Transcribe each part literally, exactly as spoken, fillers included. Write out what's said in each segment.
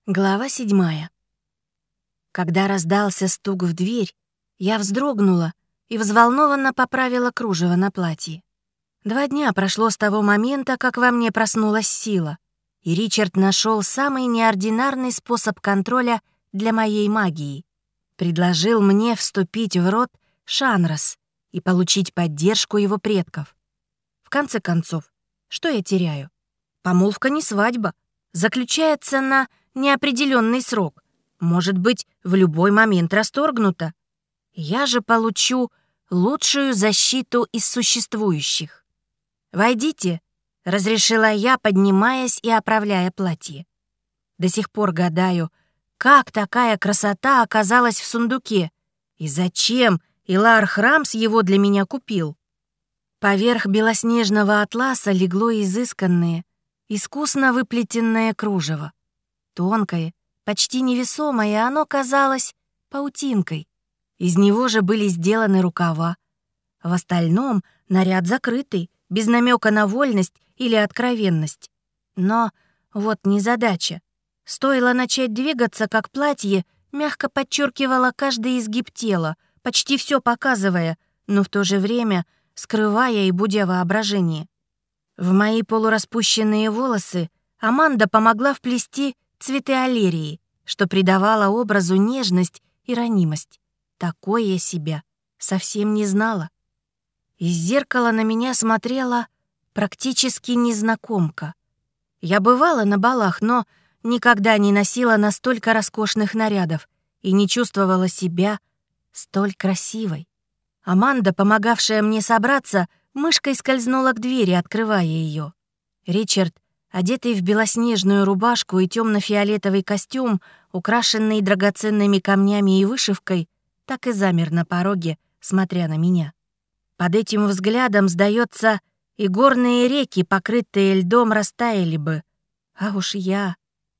Глава седьмая. Когда раздался стук в дверь, я вздрогнула и взволнованно поправила кружево на платье. Два дня прошло с того момента, как во мне проснулась сила, и Ричард нашел самый неординарный способ контроля для моей магии. Предложил мне вступить в род Шанрос и получить поддержку его предков. В конце концов, что я теряю? Помолвка не свадьба, заключается на неопределенный срок, может быть, в любой момент расторгнута. Я же получу лучшую защиту из существующих. «Войдите», — разрешила я, поднимаясь и оправляя платье. До сих пор гадаю, как такая красота оказалась в сундуке и зачем Илар Храмс его для меня купил. Поверх белоснежного атласа легло изысканное, искусно выплетенное кружево. Тонкое, почти невесомое, оно казалось паутинкой. Из него же были сделаны рукава. В остальном наряд закрытый, без намека на вольность или откровенность. Но вот незадача. Стоило начать двигаться, как платье мягко подчеркивало каждый изгиб тела, почти все показывая, но в то же время скрывая и будя воображение. В мои полураспущенные волосы Аманда помогла вплести цветы аллерии, что придавало образу нежность и ранимость. Такой я себя совсем не знала. Из зеркала на меня смотрела практически незнакомка. Я бывала на балах, но никогда не носила настолько роскошных нарядов и не чувствовала себя столь красивой. Аманда, помогавшая мне собраться, мышкой скользнула к двери, открывая ее. Ричард, одетый в белоснежную рубашку и темно-фиолетовый костюм, украшенный драгоценными камнями и вышивкой, так и замер на пороге, смотря на меня. Под этим взглядом, сдается, и горные реки, покрытые льдом, растаяли бы. А уж я...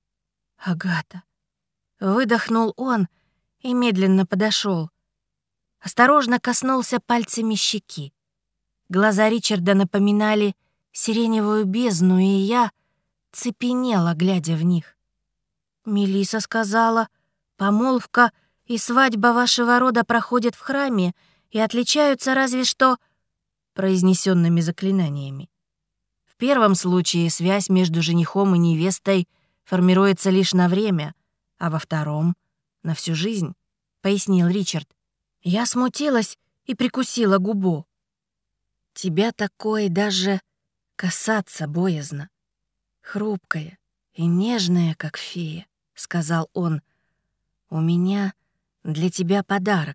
Агата. Выдохнул он и медленно подошел. Осторожно коснулся пальцами щеки. Глаза Ричарда напоминали сиреневую бездну, и я цепенела, глядя в них. Мелисса сказала, помолвка и свадьба вашего рода проходят в храме и отличаются разве что произнесенными заклинаниями. В первом случае связь между женихом и невестой формируется лишь на время, а во втором — на всю жизнь, пояснил Ричард. Я смутилась и прикусила губу. Тебя такое даже касаться боязно. Хрупкая и нежная, как фея, — сказал он. У меня для тебя подарок.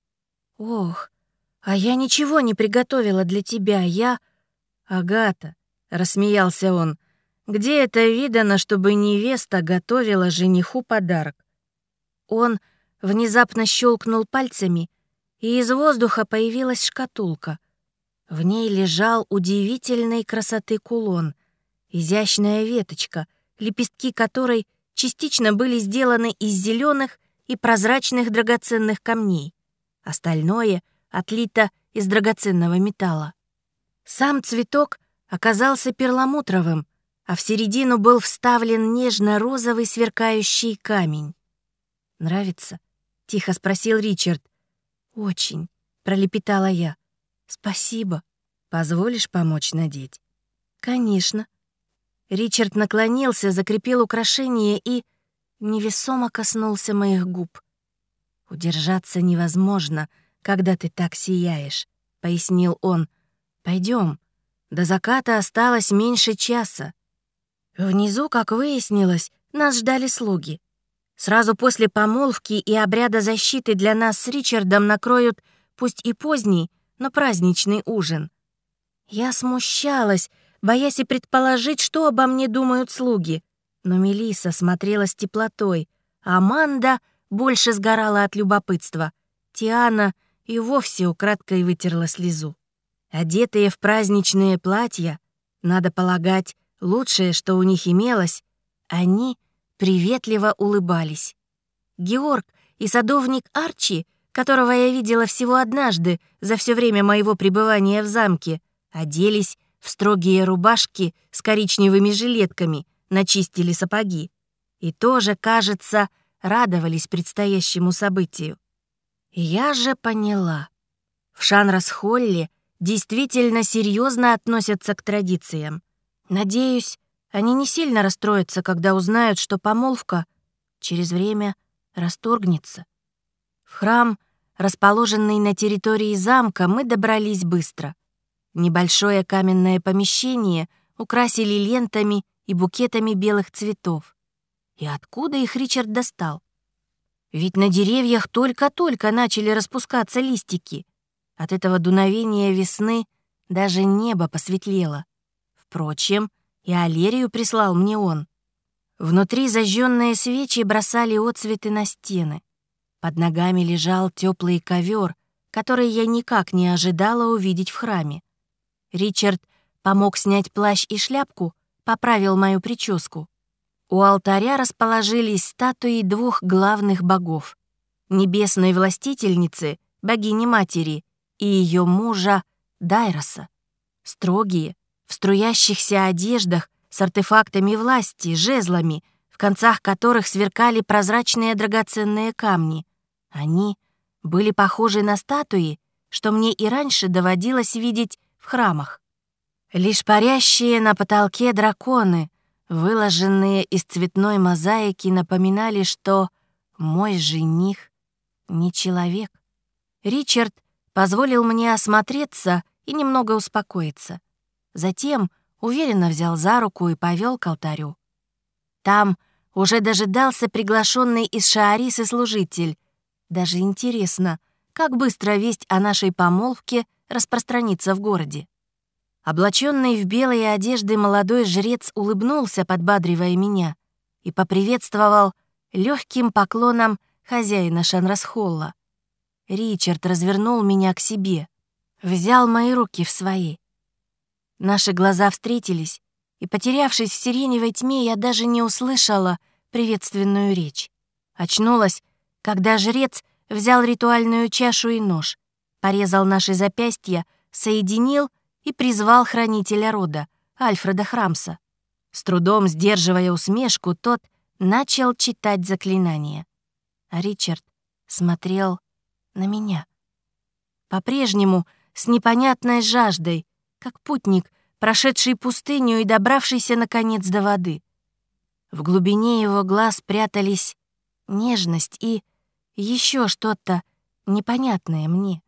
Ох, а я ничего не приготовила для тебя, я... Агата, — рассмеялся он, — где это видано, чтобы невеста готовила жениху подарок? Он внезапно щелкнул пальцами, и из воздуха появилась шкатулка. В ней лежал удивительной красоты кулон, изящная веточка, лепестки которой частично были сделаны из зеленых и прозрачных драгоценных камней. Остальное отлито из драгоценного металла. Сам цветок оказался перламутровым, а в середину был вставлен нежно-розовый сверкающий камень. «Нравится?» — тихо спросил Ричард. «Очень», — пролепетала я. «Спасибо. Позволишь помочь надеть?» «Конечно». Ричард наклонился, закрепил украшение и невесомо коснулся моих губ. «Удержаться невозможно, когда ты так сияешь», — пояснил он. «Пойдем. До заката осталось меньше часа». Внизу, как выяснилось, нас ждали слуги. Сразу после помолвки и обряда защиты для нас с Ричардом накроют, пусть и поздний, но праздничный ужин. Я смущалась, боясь и предположить, что обо мне думают слуги. Но Мелисса смотрела с теплотой, а Аманда больше сгорала от любопытства. Тиана и вовсе украдкой вытерла слезу. Одетые в праздничные платья, надо полагать, лучшее, что у них имелось, они приветливо улыбались. Георг и садовник Арчи, которого я видела всего однажды за все время моего пребывания в замке, оделись в строгие рубашки с коричневыми жилетками, начистили сапоги. и тоже, кажется, радовались предстоящему событию. И я же поняла. В Шанрас-Холле действительно серьезно относятся к традициям. Надеюсь, они не сильно расстроятся, когда узнают, что помолвка через время расторгнется. В храм, расположенный на территории замка, мы добрались быстро. Небольшое каменное помещение украсили лентами и букетами белых цветов. И откуда их Ричард достал? Ведь на деревьях только-только начали распускаться листики. От этого дуновения весны даже небо посветлело. Впрочем, и Алерию прислал мне он. Внутри зажженные свечи бросали отцветы на стены. Под ногами лежал теплый ковер, который я никак не ожидала увидеть в храме. Ричард помог снять плащ и шляпку, поправил мою прическу. У алтаря расположились статуи двух главных богов — небесной властительницы, богини-матери, и ее мужа Дайроса. Строгие, в струящихся одеждах, с артефактами власти, жезлами, в концах которых сверкали прозрачные драгоценные камни. Они были похожи на статуи, что мне и раньше доводилось видеть в храмах. Лишь парящие на потолке драконы, выложенные из цветной мозаики, напоминали, что мой жених не человек. Ричард позволил мне осмотреться и немного успокоиться. Затем уверенно взял за руку и повел к алтарю. Там уже дожидался приглашенный из Шаарисы служитель. Даже интересно, как быстро весть о нашей помолвке распространится в городе. Облаченный в белые одежды молодой жрец улыбнулся, подбадривая меня, и поприветствовал легким поклоном хозяина Шанрас-Холла. Ричард развернул меня к себе, взял мои руки в свои. Наши глаза встретились, и, потерявшись в сиреневой тьме, я даже не услышала приветственную речь. Очнулась, когда жрец взял ритуальную чашу и нож, порезал наши запястья, соединил и призвал хранителя рода, Альфреда Храмса. С трудом сдерживая усмешку, тот начал читать заклинание. А Ричард смотрел на меня. По-прежнему с непонятной жаждой, как путник, прошедший пустыню и добравшийся, наконец, до воды. В глубине его глаз прятались нежность и еще что-то непонятное мне.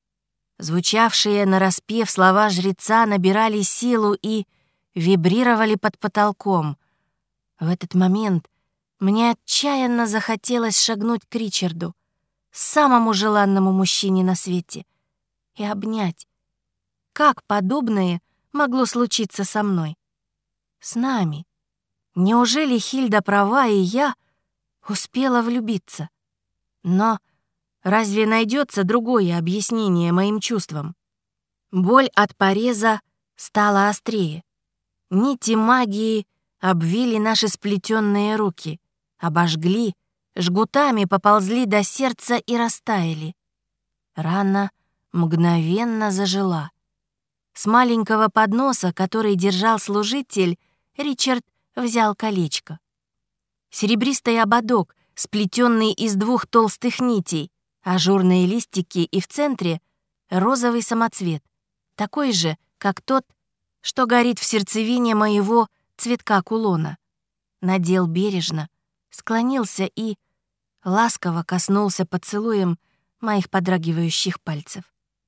Звучавшие нараспев слова жреца набирали силу и вибрировали под потолком. В этот момент мне отчаянно захотелось шагнуть к Ричарду, самому желанному мужчине на свете, и обнять. Как подобное могло случиться со мной? С нами. Неужели Хильда права, и я успела влюбиться? Но разве найдется другое объяснение моим чувствам? Боль от пореза стала острее. Нити магии обвили наши сплетенные руки, обожгли, жгутами поползли до сердца и растаяли. Рана мгновенно зажила. С маленького подноса, который держал служитель, Ричард взял колечко. Серебристый ободок, сплетенный из двух толстых нитей, ажурные листики и в центре розовый самоцвет, такой же, как тот, что горит в сердцевине моего цветка кулона. Надел бережно, склонился и ласково коснулся поцелуем моих подрагивающих пальцев.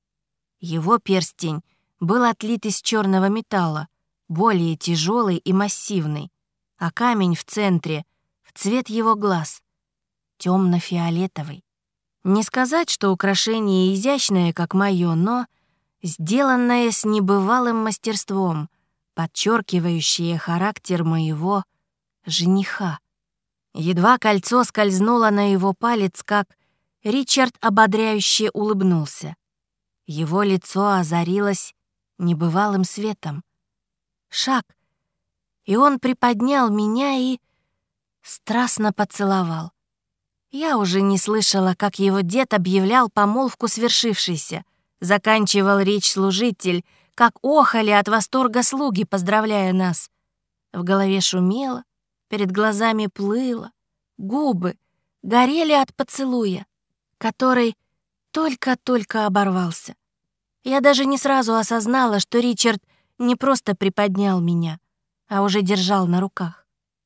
Его перстень был отлит из черного металла, более тяжелый и массивный, а камень в центре — в цвет его глаз, темно-фиолетовый. Не сказать, что украшение изящное, как мое, но сделанное с небывалым мастерством, подчеркивающее характер моего жениха. Едва кольцо скользнуло на его палец, как Ричард ободряюще улыбнулся. Его лицо озарилось небывалым светом. Шаг, и он приподнял меня и страстно поцеловал. Я уже не слышала, как его дед объявлял помолвку свершившейся, заканчивал речь служитель, как охали от восторга слуги, поздравляя нас. В голове шумело, перед глазами плыло, губы горели от поцелуя, который только-только оборвался. Я даже не сразу осознала, что Ричард не просто приподнял меня, а уже держал на руках.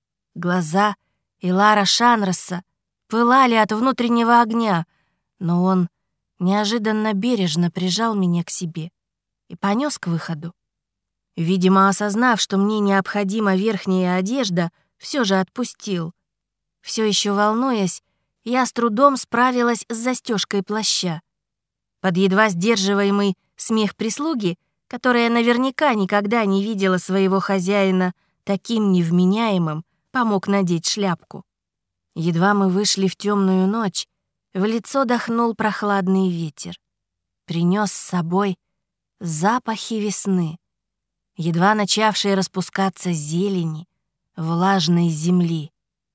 Глаза Илара Шанросса пылали от внутреннего огня, но он неожиданно бережно прижал меня к себе и понес к выходу. Видимо, осознав, что мне необходима верхняя одежда, все же отпустил. Все еще волнуясь, я с трудом справилась с застежкой плаща. Под едва сдерживаемый смех прислуги, которая наверняка никогда не видела своего хозяина таким невменяемым, помог надеть шляпку. Едва мы вышли в темную ночь, в лицо дохнул прохладный ветер. Принес с собой запахи весны, едва начавшие распускаться зелени, влажной земли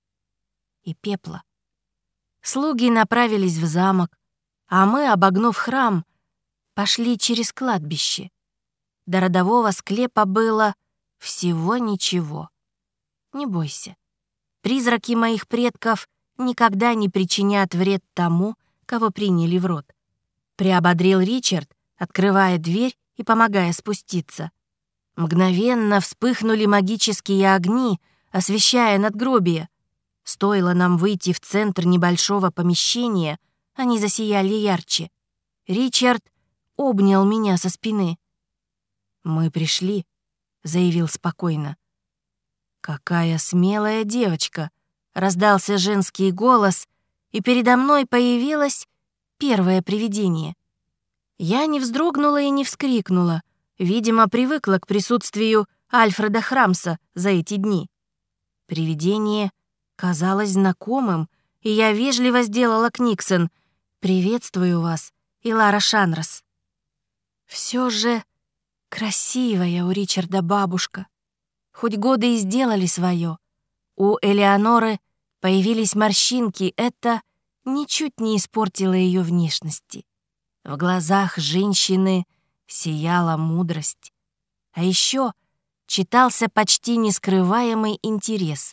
и пепла. Слуги направились в замок, а мы, обогнув храм, пошли через кладбище. До родового склепа было всего ничего. Не бойся, призраки моих предков никогда не причинят вред тому, кого приняли в рот. Приободрил Ричард, открывая дверь и помогая спуститься. Мгновенно вспыхнули магические огни, освещая надгробие. Стоило нам выйти в центр небольшого помещения, они засияли ярче. Ричард обнял меня со спины. «Мы пришли», — заявил спокойно. «Какая смелая девочка!» — раздался женский голос, и передо мной появилось первое привидение. Я не вздрогнула и не вскрикнула, видимо, привыкла к присутствию Альфреда Храмса за эти дни. Привидение казалось знакомым, и я вежливо сделала книксон: «Приветствую вас, Илара Шанрос». Все же красивая у Ричарда бабушка. Хоть годы и сделали свое, у Элеоноры появились морщинки, это ничуть не испортило ее внешности. В глазах женщины сияла мудрость. А еще читался почти нескрываемый интерес.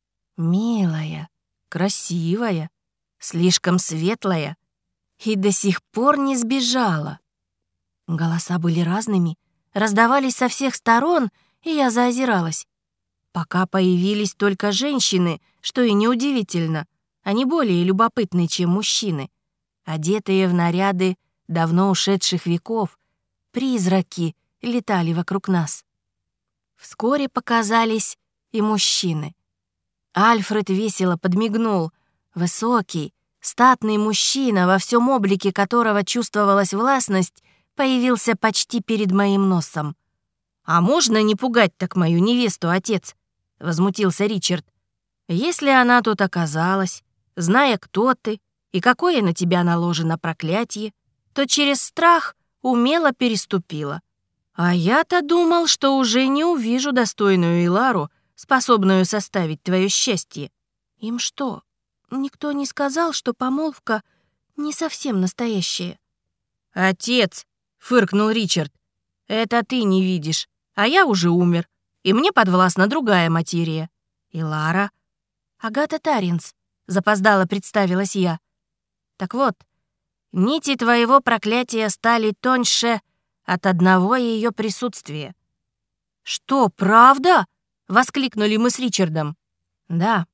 Милая, красивая, слишком светлая и до сих пор не сбежала. Голоса были разными, раздавались со всех сторон, и я заозиралась. Пока появились только женщины, что и неудивительно, они более любопытны, чем мужчины. Одетые в наряды давно ушедших веков, призраки летали вокруг нас. Вскоре показались и мужчины. Альфред весело подмигнул. Высокий, статный мужчина, во всем облике которого чувствовалась властность, появился почти перед моим носом. «А можно не пугать так мою невесту, отец?» — возмутился Ричард. «Если она тут оказалась, зная, кто ты и какое на тебя наложено проклятие, то через страх умело переступила. А я-то думал, что уже не увижу достойную Илару, способную составить твое счастье». «Им что, никто не сказал, что помолвка не совсем настоящая?» «Отец!» — фыркнул Ричард. «Это ты не видишь, а я уже умер, и мне подвластна другая материя. Илара». «Агата Таринс», — запоздало представилась я. «Так вот, нити твоего проклятия стали тоньше от одного ее присутствия». «Что, правда?» — воскликнули мы с Ричардом. «Да.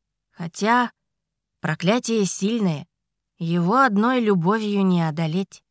Хотя проклятие сильное, его одной любовью не одолеть».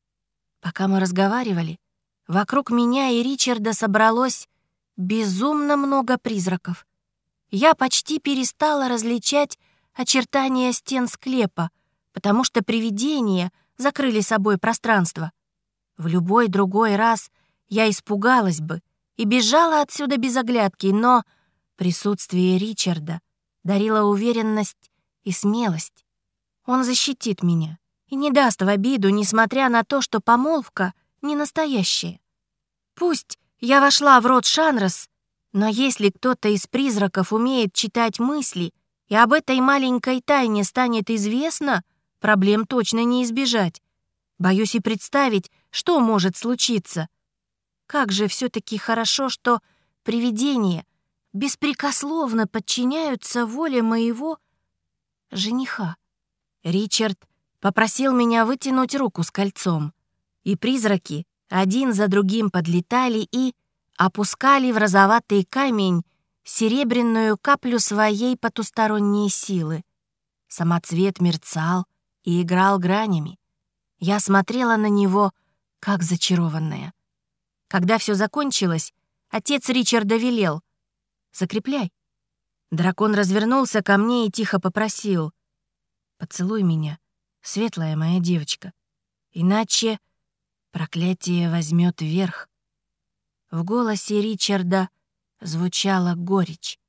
Пока мы разговаривали, вокруг меня и Ричарда собралось безумно много призраков. Я почти перестала различать очертания стен склепа, потому что привидения закрыли собой пространство. В любой другой раз я испугалась бы и бежала отсюда без оглядки, но присутствие Ричарда дарило уверенность и смелость. Он защитит меня и не даст в обиду, несмотря на то, что помолвка не настоящая. Пусть я вошла в род Шанрос, но если кто-то из призраков умеет читать мысли, и об этой маленькой тайне станет известно, проблем точно не избежать. Боюсь и представить, что может случиться. Как же все-таки хорошо, что привидение беспрекословно подчиняются воле моего жениха. Ричард попросил меня вытянуть руку с кольцом, и призраки один за другим подлетали и опускали в розоватый камень серебряную каплю своей потусторонней силы. Самоцвет мерцал и играл гранями. Я смотрела на него, как зачарованная. Когда все закончилось, отец Ричарда велел: «Закрепляй». Дракон развернулся ко мне и тихо попросил: «Поцелуй меня, светлая моя девочка, иначе проклятие возьмет верх». В голосе Ричарда звучала горечь.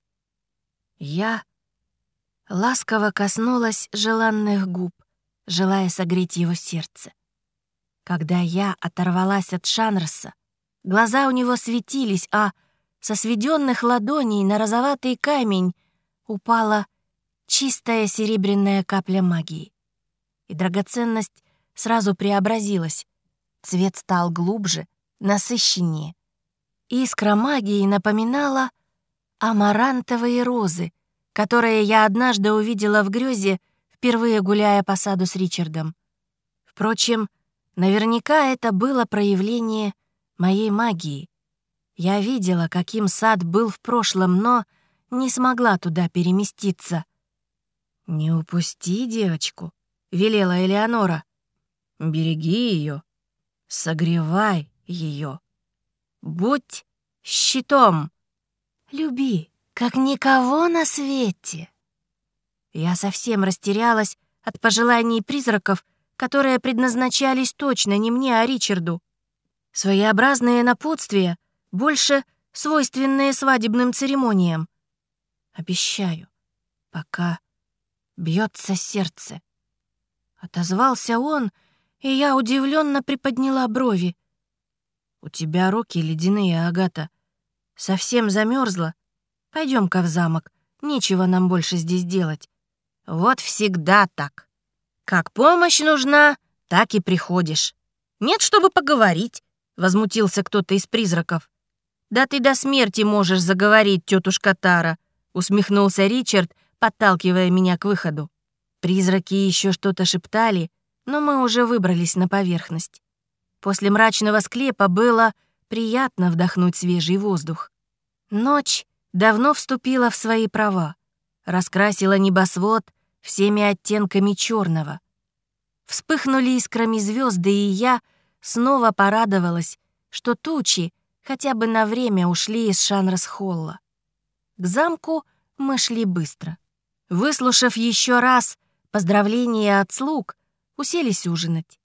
Я ласково коснулась желанных губ, желая согреть его сердце. Когда я оторвалась от Шанроса, глаза у него светились, а со сведенных ладоней на розоватый камень упала чистая серебряная капля магии. И драгоценность сразу преобразилась. Цвет стал глубже, насыщеннее. Искра магии напоминала амарантовые розы, которые я однажды увидела в грёзе, впервые гуляя по саду с Ричардом. Впрочем, наверняка это было проявление моей магии. Я видела, каким сад был в прошлом, но не смогла туда переместиться. «Не упусти девочку», — велела Элеонора. «Береги ее, согревай ее. Будь щитом. Люби, как никого на свете». Я совсем растерялась от пожеланий призраков, которые предназначались точно не мне, а Ричарду. Своеобразные напутствия, больше свойственные свадебным церемониям. «Обещаю, пока бьется сердце». Отозвался он, и я удивленно приподняла брови. «У тебя руки ледяные, Агата. Совсем замерзла? Пойдем-ка в замок, нечего нам больше здесь делать». «Вот всегда так. Как помощь нужна, так и приходишь. Нет, чтобы поговорить», — возмутился кто-то из призраков. «Да ты до смерти можешь заговорить, тетушка Тара», — усмехнулся Ричард, подталкивая меня к выходу. Призраки еще что-то шептали, но мы уже выбрались на поверхность. После мрачного склепа было приятно вдохнуть свежий воздух. Ночь давно вступила в свои права, раскрасила небосвод всеми оттенками черного. Вспыхнули искрами звезды, и я снова порадовалась, что тучи хотя бы на время ушли из Шанрос-холла. К замку мы шли быстро. Выслушав еще раз поздравления от слуг, уселись ужинать.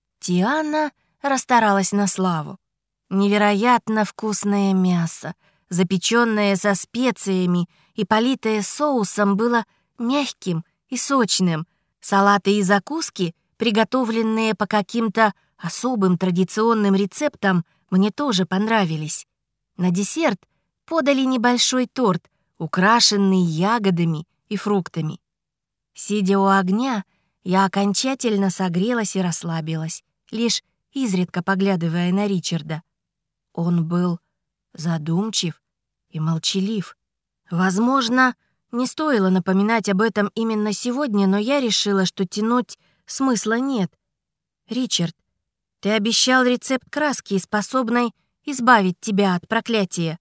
Тиана расстаралась на славу. Невероятно вкусное мясо, запеченное со специями и политое соусом, было мягким и сочным. Салаты и закуски, приготовленные по каким-то особым традиционным рецептам, мне тоже понравились. На десерт подали небольшой торт, украшенный ягодами и фруктами. Сидя у огня, я окончательно согрелась и расслабилась, лишь изредка поглядывая на Ричарда. Он был задумчив и молчалив. Возможно, не стоило напоминать об этом именно сегодня, но я решила, что тянуть смысла нет. «Ричард, ты обещал рецепт краски, способной избавить тебя от проклятия».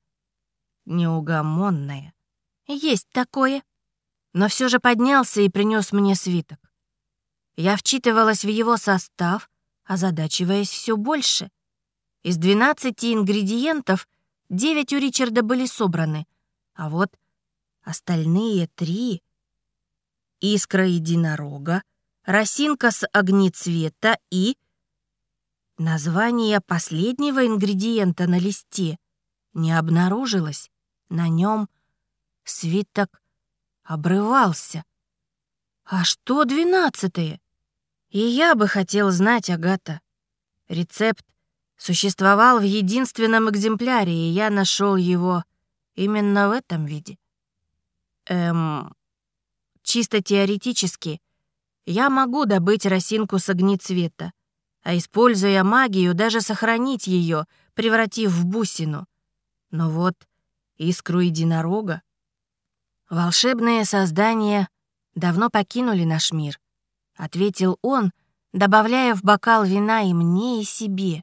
«Неугомонная». «Есть такое». Но все же поднялся и принес мне свиток. Я вчитывалась в его состав, озадачиваясь все больше. Из двенадцати ингредиентов девять у Ричарда были собраны, а вот остальные три — искра единорога, росинка с огнецвета и... Название последнего ингредиента на листе не обнаружилось. На нем свиток обрывался. А что двенадцатое? И я бы хотел знать, Агата. Рецепт существовал в единственном экземпляре, и я нашел его именно в этом виде. Эм... Чисто теоретически я могу добыть росинку с огнецвета, а, используя магию, даже сохранить ее, превратив в бусину. Но вот Искру единорога? Волшебные создания давно покинули наш мир, ответил он, добавляя в бокал вина и мне, и себе.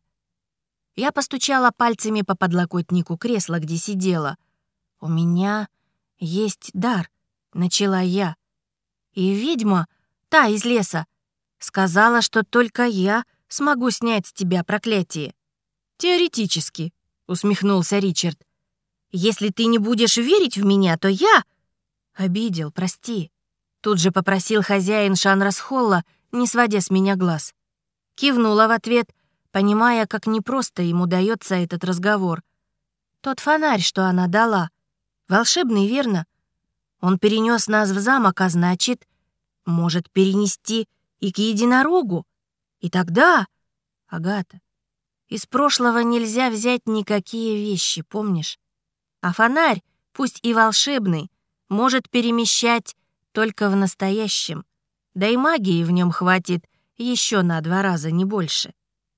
Я постучала пальцами по подлокотнику кресла, где сидела. «У меня есть дар», — начала я. «И ведьма, та из леса, сказала, что только я смогу снять с тебя проклятие». «Теоретически», — усмехнулся Ричард. «Если ты не будешь верить в меня, то я...» «Обидел, прости», — тут же попросил хозяин Шанрас-Холла, не сводя с меня глаз. Кивнула в ответ, понимая, как непросто ему дается этот разговор. «Тот фонарь, что она дала, волшебный, верно? Он перенес нас в замок, а значит, может перенести и к единорогу. И тогда, Агата, из прошлого нельзя взять никакие вещи, помнишь? А фонарь, пусть и волшебный, может перемещать только в настоящем. Да и магии в нем хватит еще на два раза, не больше».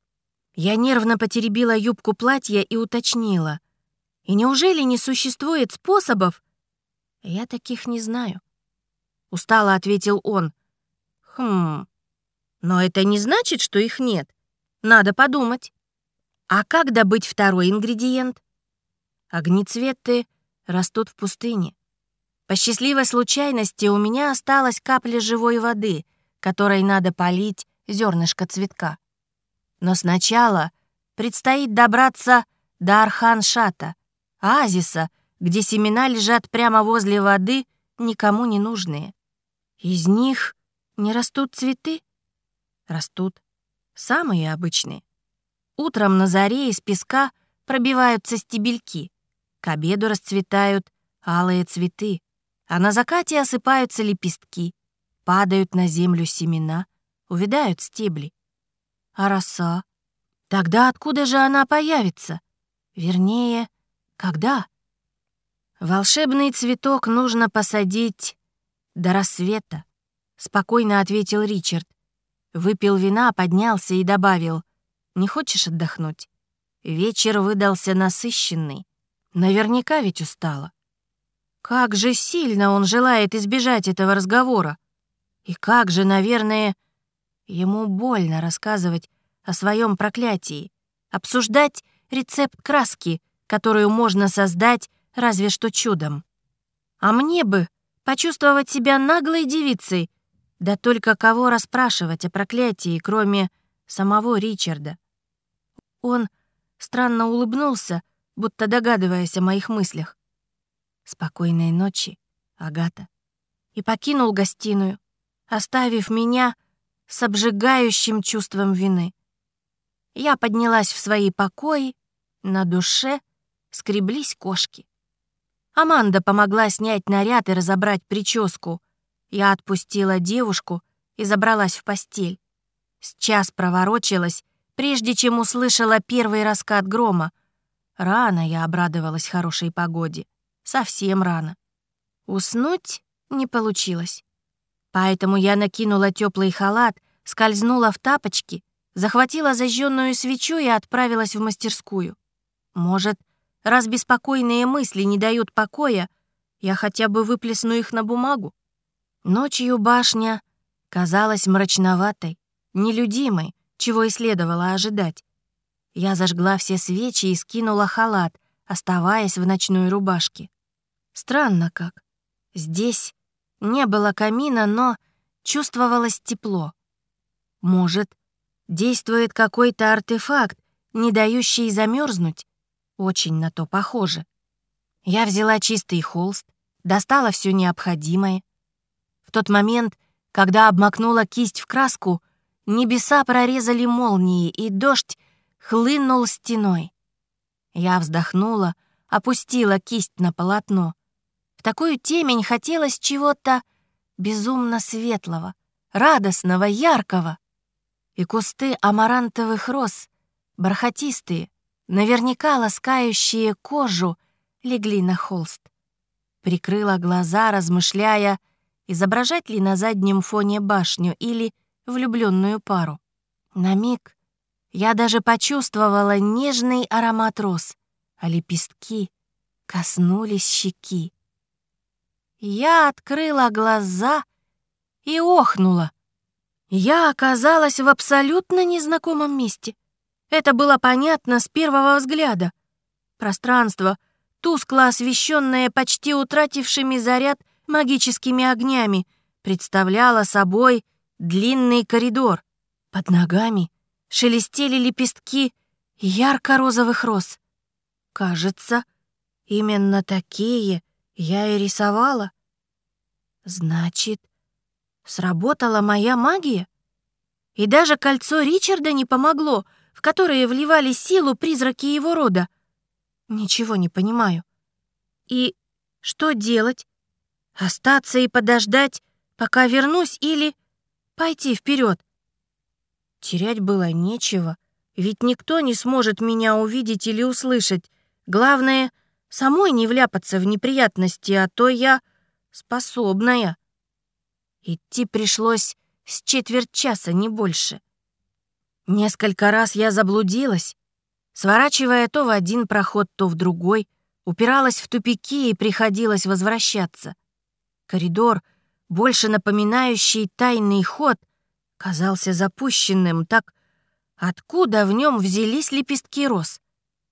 Я нервно потеребила юбку платья и уточнила. «И неужели не существует способов?» «Я таких не знаю», — устало ответил он. «Хм, но это не значит, что их нет. Надо подумать. А как добыть второй ингредиент?» «Огнецветы растут в пустыне. По счастливой случайности у меня осталась капля живой воды, которой надо полить зернышко цветка. Но сначала предстоит добраться до Архан-Шата, оазиса, где семена лежат прямо возле воды, никому не нужные. Из них не растут цветы? Растут. Самые обычные. Утром на заре из песка пробиваются стебельки. К обеду расцветают алые цветы, а на закате осыпаются лепестки, падают на землю семена, увядают стебли. А роса? Тогда откуда же она появится? Вернее, когда? Волшебный цветок нужно посадить до рассвета, спокойно ответил Ричард. Выпил вина, поднялся и добавил: «Не хочешь отдохнуть? Вечер выдался насыщенный. Наверняка ведь устала». Как же сильно он желает избежать этого разговора. И как же, наверное, ему больно рассказывать о своем проклятии, обсуждать рецепт краски, которую можно создать разве что чудом. А мне бы почувствовать себя наглой девицей, да только кого расспрашивать о проклятии, кроме самого Ричарда. Он странно улыбнулся, будто догадываясь о моих мыслях. «Спокойной ночи, Агата», и покинул гостиную, оставив меня с обжигающим чувством вины. Я поднялась в свои покои, на душе скреблись кошки. Аманда помогла снять наряд и разобрать прическу. Я отпустила девушку и забралась в постель. С час проворочилась, прежде чем услышала первый раскат грома. Рано я обрадовалась хорошей погоде. Совсем рано. Уснуть не получилось. Поэтому я накинула теплый халат, скользнула в тапочки, захватила зажженную свечу и отправилась в мастерскую. Может, раз беспокойные мысли не дают покоя, я хотя бы выплесну их на бумагу? Ночью башня казалась мрачноватой, нелюдимой, чего и следовало ожидать. Я зажгла все свечи и скинула халат, оставаясь в ночной рубашке. Странно как. Здесь не было камина, но чувствовалось тепло. Может, действует какой-то артефакт, не дающий замерзнуть? Очень на то похоже. Я взяла чистый холст, достала все необходимое. В тот момент, когда обмакнула кисть в краску, небеса прорезали молнии, и дождь хлынул стеной. Я вздохнула, опустила кисть на полотно. В такую темень хотелось чего-то безумно светлого, радостного, яркого. И кусты амарантовых роз, бархатистые, наверняка ласкающие кожу, легли на холст. Прикрыла глаза, размышляя, изображать ли на заднем фоне башню или влюбленную пару. На миг я даже почувствовала нежный аромат роз, а лепестки коснулись щеки. Я открыла глаза и охнула. Я оказалась в абсолютно незнакомом месте. Это было понятно с первого взгляда. Пространство, тускло освещенное почти утратившими заряд магическими огнями, представляло собой длинный коридор. Под ногами шелестели лепестки ярко-розовых роз. Кажется, именно такие я и рисовала. Значит, сработала моя магия? И даже кольцо Ричарда не помогло, в которое вливали силу призраки его рода. Ничего не понимаю. И что делать? Остаться и подождать, пока вернусь, или пойти вперед? Терять было нечего, ведь никто не сможет меня увидеть или услышать. Главное, самой не вляпаться в неприятности, а то я способная. Идти пришлось с четверть часа, не больше. Несколько раз я заблудилась, сворачивая то в один проход, то в другой, упиралась в тупики и приходилось возвращаться. Коридор, больше напоминающий тайный ход, казался запущенным, так откуда в нем взялись лепестки роз?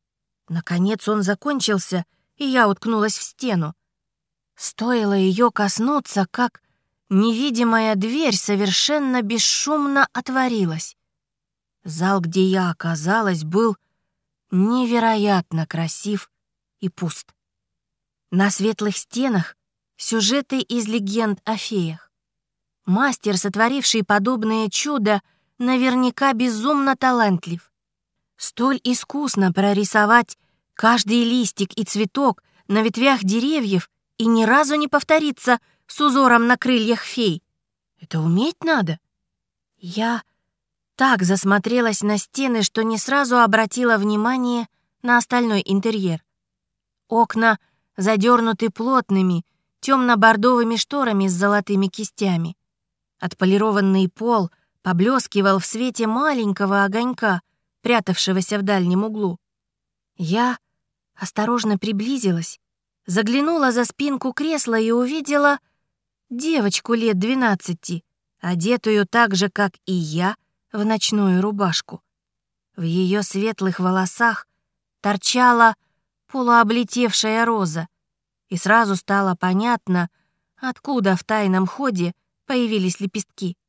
Наконец он закончился, и я уткнулась в стену. Стоило ее коснуться, как невидимая дверь совершенно бесшумно отворилась. Зал, где я оказалась, был невероятно красив и пуст. На светлых стенах сюжеты из легенд о феях. Мастер, сотворивший подобное чудо, наверняка безумно талантлив. Столь искусно прорисовать каждый листик и цветок на ветвях деревьев и ни разу не повториться с узором на крыльях фей. Это уметь надо. Я так засмотрелась на стены, что не сразу обратила внимание на остальной интерьер. Окна задернуты плотными, темно-бордовыми шторами с золотыми кистями. Отполированный пол поблескивал в свете маленького огонька, прятавшегося в дальнем углу. Я осторожно приблизилась, заглянула за спинку кресла и увидела девочку лет двенадцати, одетую так же, как и я, в ночную рубашку. В ее светлых волосах торчала полуоблетевшая роза, и сразу стало понятно, откуда в тайном ходе появились лепестки.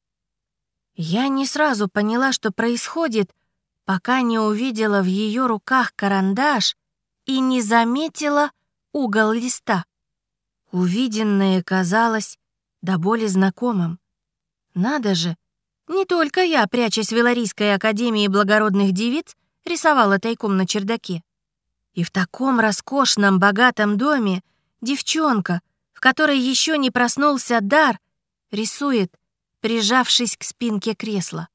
Я не сразу поняла, что происходит, пока не увидела в ее руках карандаш и не заметила угол листа. Увиденное казалось до боли знакомым. Надо же, не только я, прячась в Веларийской академии благородных девиц, рисовала тайком на чердаке. И в таком роскошном, богатом доме девчонка, в которой еще не проснулся дар, рисует, прижавшись к спинке кресла.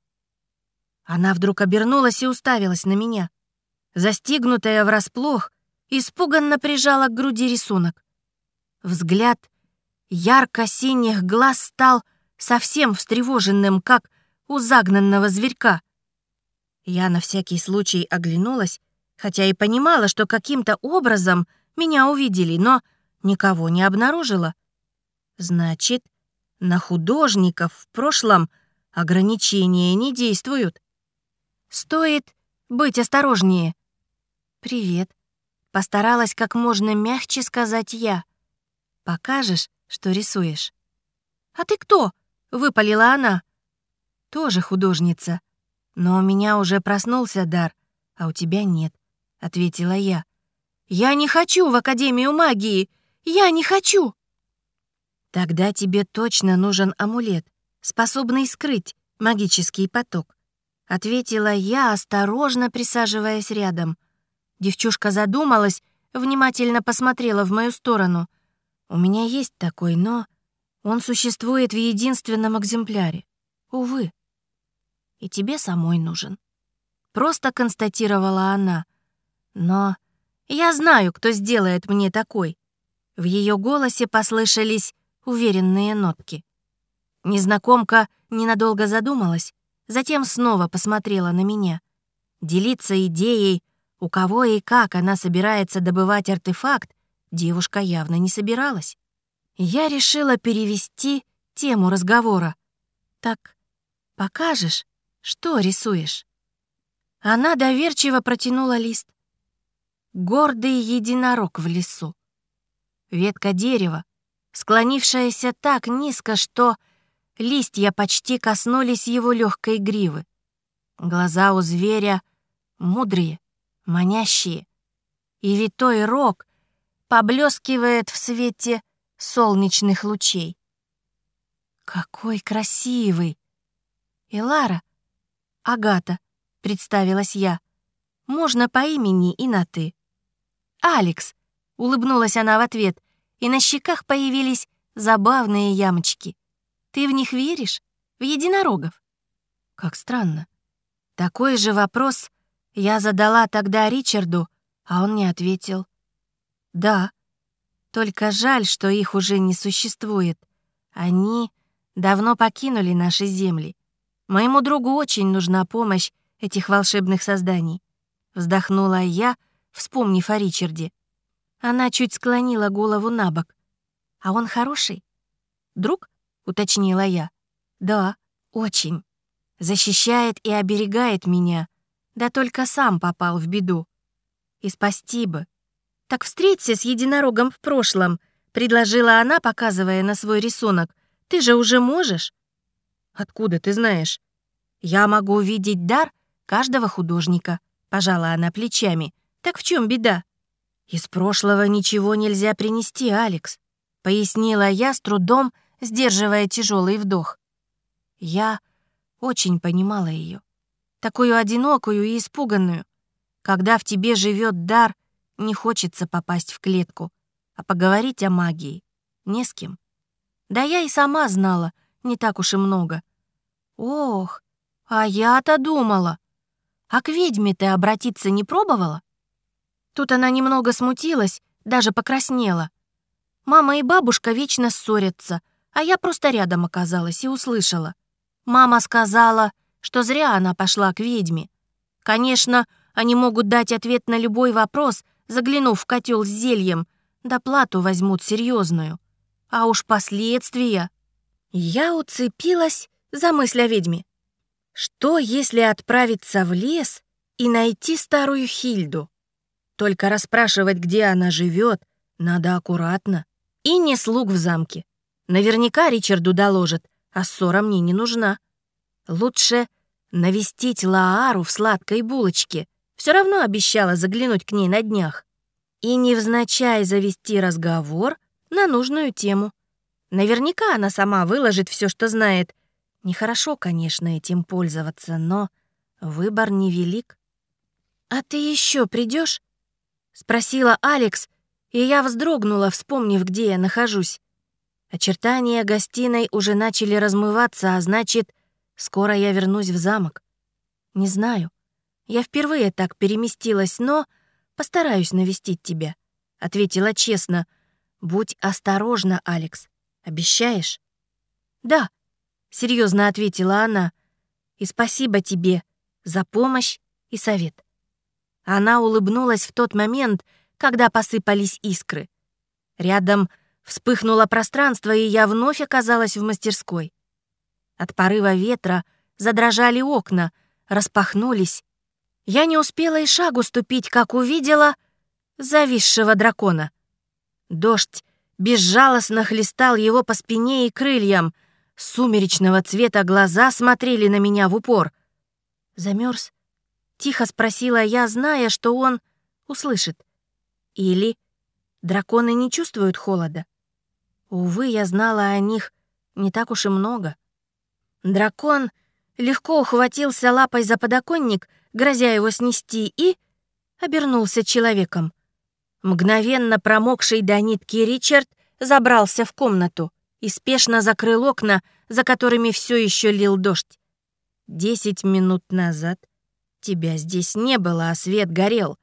Она вдруг обернулась и уставилась на меня. Застигнутая врасплох, испуганно прижала к груди рисунок. Взгляд ярко-синих глаз стал совсем встревоженным, как у загнанного зверька. Я на всякий случай оглянулась, хотя и понимала, что каким-то образом меня увидели, но никого не обнаружила. Значит, на художников в прошлом ограничения не действуют. Стоит быть осторожнее. «Привет», — постаралась как можно мягче сказать я. «Покажешь, что рисуешь?» «А ты кто?» — выпалила она. «Тоже художница. Но у меня уже проснулся дар, а у тебя нет», — ответила я. «Я не хочу в Академию магии! Я не хочу!» «Тогда тебе точно нужен амулет, способный скрыть магический поток», — ответила я, осторожно присаживаясь рядом. Девчушка задумалась, внимательно посмотрела в мою сторону. «У меня есть такой, но он существует в единственном экземпляре. Увы. И тебе самой нужен», — просто констатировала она. «Но я знаю, кто сделает мне такой». В ее голосе послышались уверенные нотки. Незнакомка ненадолго задумалась, затем снова посмотрела на меня. Делиться идеей, у кого и как она собирается добывать артефакт, девушка явно не собиралась. Я решила перевести тему разговора. «Так покажешь, что рисуешь?» Она доверчиво протянула лист. Гордый единорог в лесу. Ветка дерева, склонившаяся так низко, что листья почти коснулись его легкой гривы. Глаза у зверя мудрые, манящие, и витой рог поблескивает в свете солнечных лучей. «Какой красивый!» «Элара, Агата», — представилась я. «Можно по имени и на «ты». «Алекс», — улыбнулась она в ответ, и на щеках появились забавные ямочки. «Ты в них веришь? В единорогов?» Как странно. Такой же вопрос я задала тогда Ричарду, а он не ответил. «Да, только жаль, что их уже не существует. Они давно покинули наши земли. Моему другу очень нужна помощь этих волшебных созданий». Вздохнула я, вспомнив о Ричарде. Она чуть склонила голову на бок. «А он хороший?» «Друг?» — уточнила я. «Да, очень. Защищает и оберегает меня. Да только сам попал в беду. И спасти бы. Так встреться с единорогом в прошлом», — предложила она, показывая на свой рисунок. «Ты же уже можешь?» «Откуда ты знаешь?» «Я могу увидеть дар каждого художника», — пожала она плечами. «Так в чем беда?» «Из прошлого ничего нельзя принести, Алекс», — пояснила я, с трудом сдерживая тяжелый вдох. Я очень понимала ее, такую одинокую и испуганную. Когда в тебе живет дар, не хочется попасть в клетку, а поговорить о магии не с кем. Да я и сама знала не так уж и много. Ох, а я-то думала. А к ведьме ты обратиться не пробовала? Тут она немного смутилась, даже покраснела. Мама и бабушка вечно ссорятся, а я просто рядом оказалась и услышала. Мама сказала, что зря она пошла к ведьме. Конечно, они могут дать ответ на любой вопрос, заглянув в котел с зельем, да плату возьмут серьезную. А уж последствия. Я уцепилась за мысль о ведьме. Что, если отправиться в лес и найти старую Хильду? Только расспрашивать, где она живет, надо аккуратно. И не слуг в замке. Наверняка Ричарду доложат, а ссора мне не нужна. Лучше навестить Лаару в сладкой булочке. Все равно обещала заглянуть к ней на днях. И невзначай завести разговор на нужную тему. Наверняка она сама выложит все, что знает. Нехорошо, конечно, этим пользоваться, но выбор невелик. «А ты еще придешь?» — спросила Алекс, и я вздрогнула, вспомнив, где я нахожусь. Очертания гостиной уже начали размываться, а значит, скоро я вернусь в замок. Не знаю. Я впервые так переместилась, но постараюсь навестить тебя, — ответила честно. Будь осторожна, Алекс. Обещаешь? Да, — серьезно ответила она. И спасибо тебе за помощь и совет. Она улыбнулась в тот момент, когда посыпались искры. Рядом вспыхнуло пространство, и я вновь оказалась в мастерской. От порыва ветра задрожали окна, распахнулись. Я не успела и шагу ступить, как увидела зависшего дракона. Дождь безжалостно хлестал его по спине и крыльям. Сумеречного цвета глаза смотрели на меня в упор. «Замерз?» — тихо спросила я, зная, что он услышит. Или драконы не чувствуют холода? Увы, я знала о них не так уж и много. Дракон легко ухватился лапой за подоконник, грозя его снести, и обернулся человеком. Мгновенно промокший до нитки Ричард забрался в комнату и спешно закрыл окна, за которыми все еще лил дождь. «Десять минут назад тебя здесь не было, а свет горел».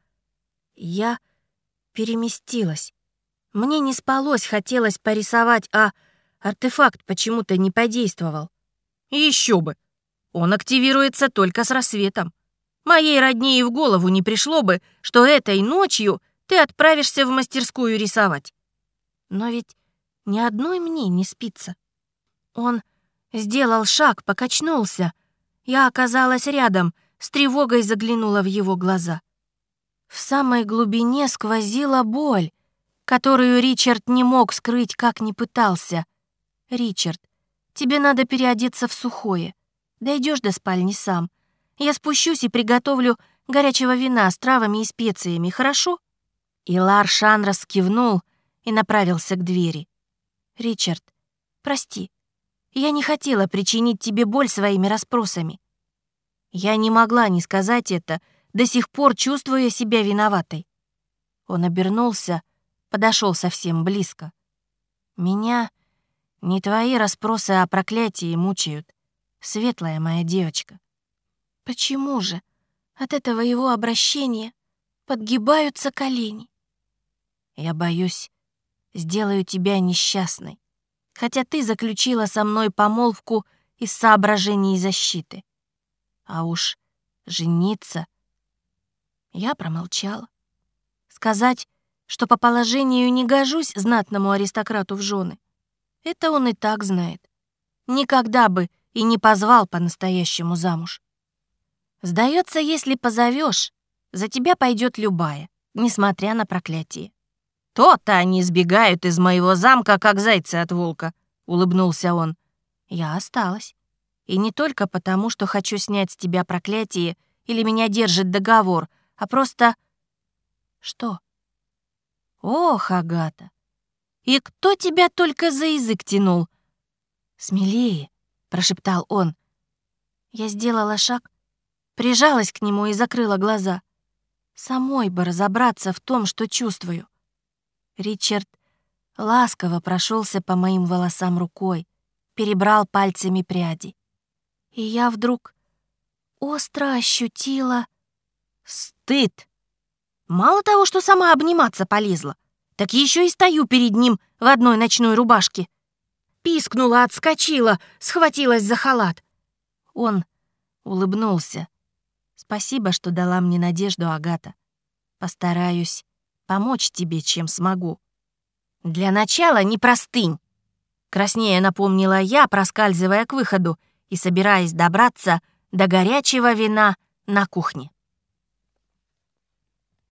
Я переместилась. Мне не спалось, хотелось порисовать, а артефакт почему-то не подействовал. Еще бы! Он активируется только с рассветом. Моей родне и в голову не пришло бы, что этой ночью ты отправишься в мастерскую рисовать. Но ведь ни одной мне не спится. Он сделал шаг, покачнулся. Я оказалась рядом, с тревогой заглянула в его глаза. В самой глубине сквозила боль, которую Ричард не мог скрыть, как ни пытался. «Ричард, тебе надо переодеться в сухое. Дойдешь до спальни сам. Я спущусь и приготовлю горячего вина с травами и специями, хорошо?» И Лар Шанрос кивнул и направился к двери. «Ричард, прости, я не хотела причинить тебе боль своими расспросами». Я не могла не сказать это, до сих пор чувствуя себя виноватой. Он обернулся, подошел совсем близко. «Меня не твои расспросы о проклятии мучают, светлая моя девочка». «Почему же от этого его обращения подгибаются колени?» «Я боюсь, сделаю тебя несчастной, хотя ты заключила со мной помолвку из соображений защиты. А уж жениться...» Я промолчала. Сказать, что по положению не гожусь знатному аристократу в жены, это он и так знает. Никогда бы и не позвал по-настоящему замуж. Сдается, если позовешь, за тебя пойдет любая, несмотря на проклятие. «То-то они сбегают из моего замка, как зайцы от волка», — улыбнулся он. Я осталась. И не только потому, что хочу снять с тебя проклятие или меня держит договор, а просто... Что? Ох, Агата, и кто тебя только за язык тянул? «Смелее», — прошептал он. Я сделала шаг, прижалась к нему и закрыла глаза. Самой бы разобраться в том, что чувствую. Ричард ласково прошелся по моим волосам рукой, перебрал пальцами пряди. И я вдруг остро ощутила стыд. Мало того, что сама обниматься полезла, так еще и стою перед ним в одной ночной рубашке. Пискнула, отскочила, схватилась за халат. Он улыбнулся. «Спасибо, что дала мне надежду, Агата. Постараюсь помочь тебе, чем смогу». «Для начала не простынь», — краснея напомнила я, проскальзывая к выходу и собираясь добраться до горячего вина на кухне.